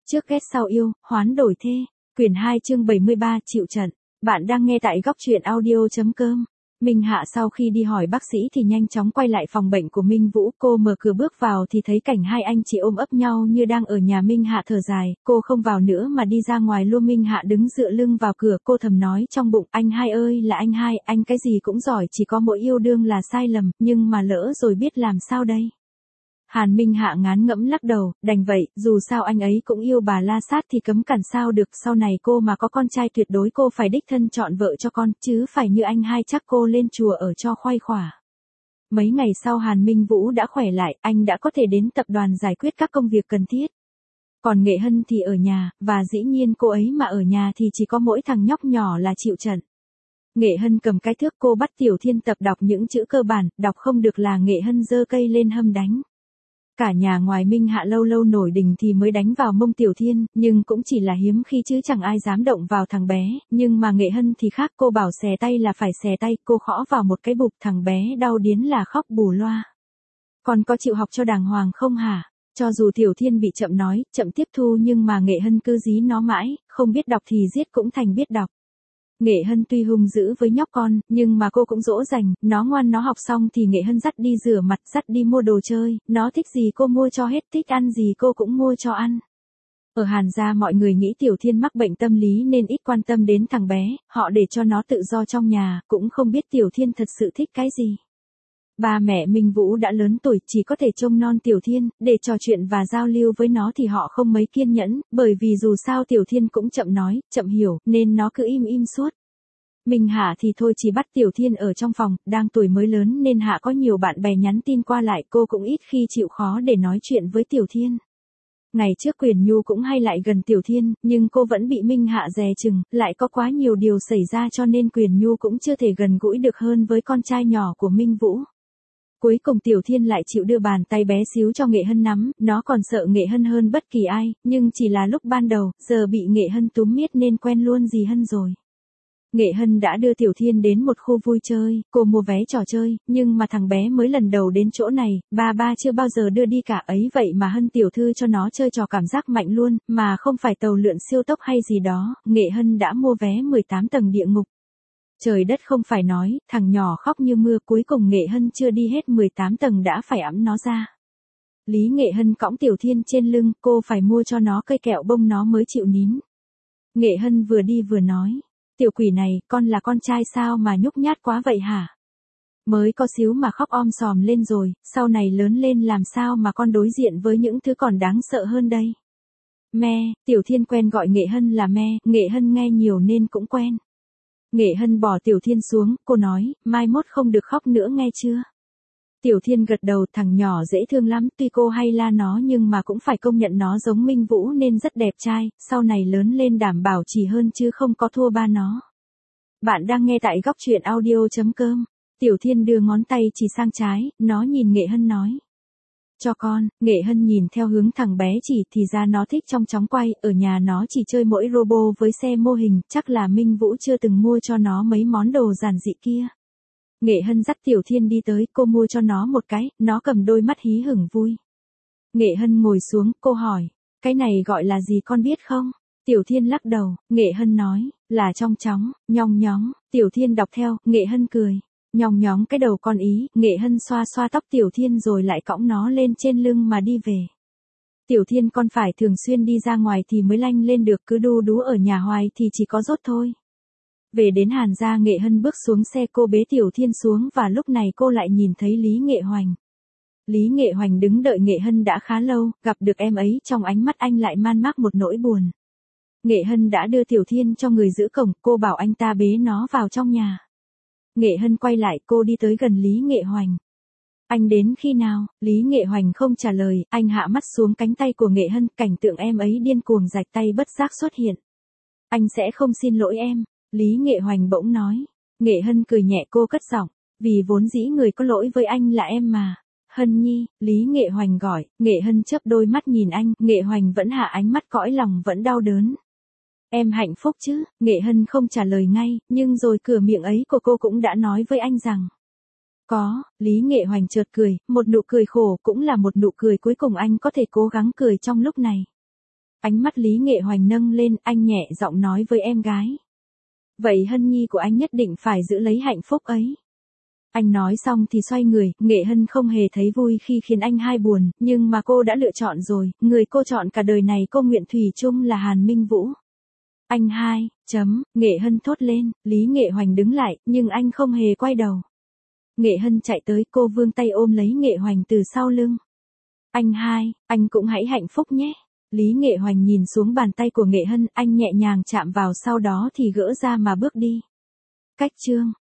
Trước ghét sau yêu, hoán đổi thê. Quyển 2 chương 73 chịu trận. Bạn đang nghe tại góc truyện audio.com. Minh Hạ sau khi đi hỏi bác sĩ thì nhanh chóng quay lại phòng bệnh của Minh Vũ. Cô mở cửa bước vào thì thấy cảnh hai anh chị ôm ấp nhau như đang ở nhà. Minh Hạ thở dài, cô không vào nữa mà đi ra ngoài luôn. Minh Hạ đứng dựa lưng vào cửa, cô thầm nói trong bụng, anh hai ơi là anh hai, anh cái gì cũng giỏi, chỉ có mỗi yêu đương là sai lầm, nhưng mà lỡ rồi biết làm sao đây. Hàn Minh Hạ ngán ngẫm lắc đầu, đành vậy, dù sao anh ấy cũng yêu bà La Sát thì cấm cản sao được, sau này cô mà có con trai tuyệt đối cô phải đích thân chọn vợ cho con, chứ phải như anh hai chắc cô lên chùa ở cho khoai khỏa. Mấy ngày sau Hàn Minh Vũ đã khỏe lại, anh đã có thể đến tập đoàn giải quyết các công việc cần thiết. Còn Nghệ Hân thì ở nhà, và dĩ nhiên cô ấy mà ở nhà thì chỉ có mỗi thằng nhóc nhỏ là chịu trận. Nghệ Hân cầm cái thước, cô bắt Tiểu Thiên tập đọc những chữ cơ bản, đọc không được là Nghệ Hân giơ cây lên hâm đánh. Cả nhà ngoài Minh Hạ lâu lâu nổi đình thì mới đánh vào mông Tiểu Thiên, nhưng cũng chỉ là hiếm khi chứ chẳng ai dám động vào thằng bé, nhưng mà Nghệ Hân thì khác, cô bảo xè tay là phải xè tay, cô khõ vào một cái bụp, thằng bé đau điến là khóc bù loa. Con có chịu học cho đàng hoàng không hả? Cho dù Tiểu Thiên bị chậm nói, chậm tiếp thu nhưng mà Nghệ Hân cứ dí nó mãi, không biết đọc thì giết cũng thành biết đọc. Nghệ Hân tuy hung dữ với nhóc con, nhưng mà cô cũng dỗ dành, nó ngoan nó học xong thì Nghệ Hân dắt đi rửa mặt, dắt đi mua đồ chơi, nó thích gì cô mua cho hết, thích ăn gì cô cũng mua cho ăn. Ở Hàn gia mọi người nghĩ Tiểu Thiên mắc bệnh tâm lý nên ít quan tâm đến thằng bé, họ để cho nó tự do trong nhà, cũng không biết Tiểu Thiên thật sự thích cái gì. Ba mẹ Minh Vũ đã lớn tuổi, chỉ có thể trông non Tiểu Thiên, để trò chuyện và giao lưu với nó thì họ không mấy kiên nhẫn, bởi vì dù sao Tiểu Thiên cũng chậm nói, chậm hiểu, nên nó cứ im suốt. Minh Hạ thì thôi chỉ bắt Tiểu Thiên ở trong phòng, đang tuổi mới lớn nên Hạ có nhiều bạn bè nhắn tin qua lại, cô cũng ít khi chịu khó để nói chuyện với Tiểu Thiên. Ngày trước Quyền Nhu cũng hay lại gần Tiểu Thiên, nhưng cô vẫn bị Minh Hạ dè chừng, lại có quá nhiều điều xảy ra cho nên Quyền Nhu cũng chưa thể gần gũi được hơn với con trai nhỏ của Minh Vũ. Cuối cùng Tiểu Thiên lại chịu đưa bàn tay bé xíu cho Nghệ Hân nắm, nó còn sợ Nghệ Hân hơn bất kỳ ai, nhưng chỉ là lúc ban đầu, giờ bị Nghệ Hân túm miết nên quen luôn dì Hân rồi. Nghệ Hân đã đưa Tiểu Thiên đến một khu vui chơi, cô mua vé trò chơi, nhưng mà thằng bé mới lần đầu đến chỗ này, ba chưa bao giờ đưa đi cả ấy, vậy mà Hân tiểu thư cho nó chơi trò cảm giác mạnh luôn, mà không phải tàu lượn siêu tốc hay gì đó, Nghệ Hân đã mua vé 18 tầng địa ngục. Trời đất không phải nói, thằng nhỏ khóc như mưa, cuối cùng Nghệ Hân chưa đi hết 18 tầng đã phải ẵm nó ra. Lý Nghệ Hân cõng Tiểu Thiên trên lưng, cô phải mua cho nó cây kẹo bông nó mới chịu nín. Nghệ Hân vừa đi vừa nói, tiểu quỷ này, con là con trai sao mà nhút nhát quá vậy hả? Mới có xíu mà khóc om sòm lên rồi, sau này lớn lên làm sao mà con đối diện với những thứ còn đáng sợ hơn đây. Me, Tiểu Thiên quen gọi Nghệ Hân là me, Nghệ Hân nghe nhiều nên cũng quen. Nghệ Hân bỏ Tiểu Thiên xuống, cô nói, mai mốt không được khóc nữa nghe chưa? Tiểu Thiên gật đầu, thằng nhỏ dễ thương lắm, tuy cô hay la nó nhưng mà cũng phải công nhận nó giống Minh Vũ nên rất đẹp trai, sau này lớn lên đảm bảo chỉ hơn chứ không có thua ba nó. Bạn đang nghe tại góc truyện audio.com. Tiểu Thiên đưa ngón tay chỉ sang trái, nó nhìn Nghệ Hân nói. Cho con, Nghệ Hân nhìn theo hướng thằng bé chỉ thì ra nó thích trong chóng quay, ở nhà nó chỉ chơi mỗi robot với xe mô hình, chắc là Minh Vũ chưa từng mua cho nó mấy món đồ giản dị kia. Nghệ Hân dắt Tiểu Thiên đi tới, cô mua cho nó một cái, nó cầm đôi mắt hí hửng vui. Nghệ Hân ngồi xuống, cô hỏi, cái này gọi là gì con biết không? Tiểu Thiên lắc đầu, Nghệ Hân nói, là trong chóng, nhong nhóng, Tiểu Thiên đọc theo, Nghệ Hân cười. Nhong nhóng cái đầu con ý, Nghệ Hân xoa xoa tóc Tiểu Thiên rồi lại cõng nó lên trên lưng mà đi về. Tiểu Thiên con phải thường xuyên đi ra ngoài thì mới lanh lên được, cứ đu đú ở nhà hoài thì chỉ có dốt thôi. Về đến Hàn gia, Nghệ Hân bước xuống xe, cô bế Tiểu Thiên xuống và lúc này cô lại nhìn thấy Lý Nghệ Hoành. Lý Nghệ Hoành đứng đợi Nghệ Hân đã khá lâu, gặp được em ấy trong ánh mắt anh lại man mác một nỗi buồn. Nghệ Hân đã đưa Tiểu Thiên cho người giữ cổng, cô bảo anh ta bế nó vào trong nhà. Nghệ Hân quay lại, cô đi tới gần Lý Nghệ Hoành. Anh đến khi nào? Lý Nghệ Hoành không trả lời, anh hạ mắt xuống cánh tay của Nghệ Hân, cảnh tượng em ấy điên cuồng rạch tay bất giác xuất hiện. Anh sẽ không xin lỗi em, Lý Nghệ Hoành bỗng nói. Nghệ Hân cười nhẹ, cô cất giọng, vì vốn dĩ người có lỗi với anh là em mà. Hân nhi, Lý Nghệ Hoành gọi, Nghệ Hân chớp đôi mắt nhìn anh, Nghệ Hoành vẫn hạ ánh mắt, cõi lòng vẫn đau đớn. Em hạnh phúc chứ? Nghệ Hân không trả lời ngay, nhưng rồi cửa miệng ấy của cô cũng đã nói với anh rằng. Có, Lý Nghệ Hoành chợt cười, một nụ cười khổ cũng là một nụ cười cuối cùng anh có thể cố gắng cười trong lúc này. Ánh mắt Lý Nghệ Hoành nâng lên, anh nhẹ giọng nói với em gái. Vậy Hân Nhi của anh nhất định phải giữ lấy hạnh phúc ấy. Anh nói xong thì xoay người, Nghệ Hân không hề thấy vui khi khiến anh hai buồn, nhưng mà cô đã lựa chọn rồi, người cô chọn cả đời này cô nguyện thủy chung là Hàn Minh Vũ. Anh hai, Nghệ Hân thốt lên, Lý Nghệ Hoành đứng lại, nhưng anh không hề quay đầu. Nghệ Hân chạy tới, cô vươn tay ôm lấy Nghệ Hoành từ sau lưng. Anh hai, anh cũng hãy hạnh phúc nhé. Lý Nghệ Hoành nhìn xuống bàn tay của Nghệ Hân, anh nhẹ nhàng chạm vào sau đó thì gỡ ra mà bước đi. Cách chương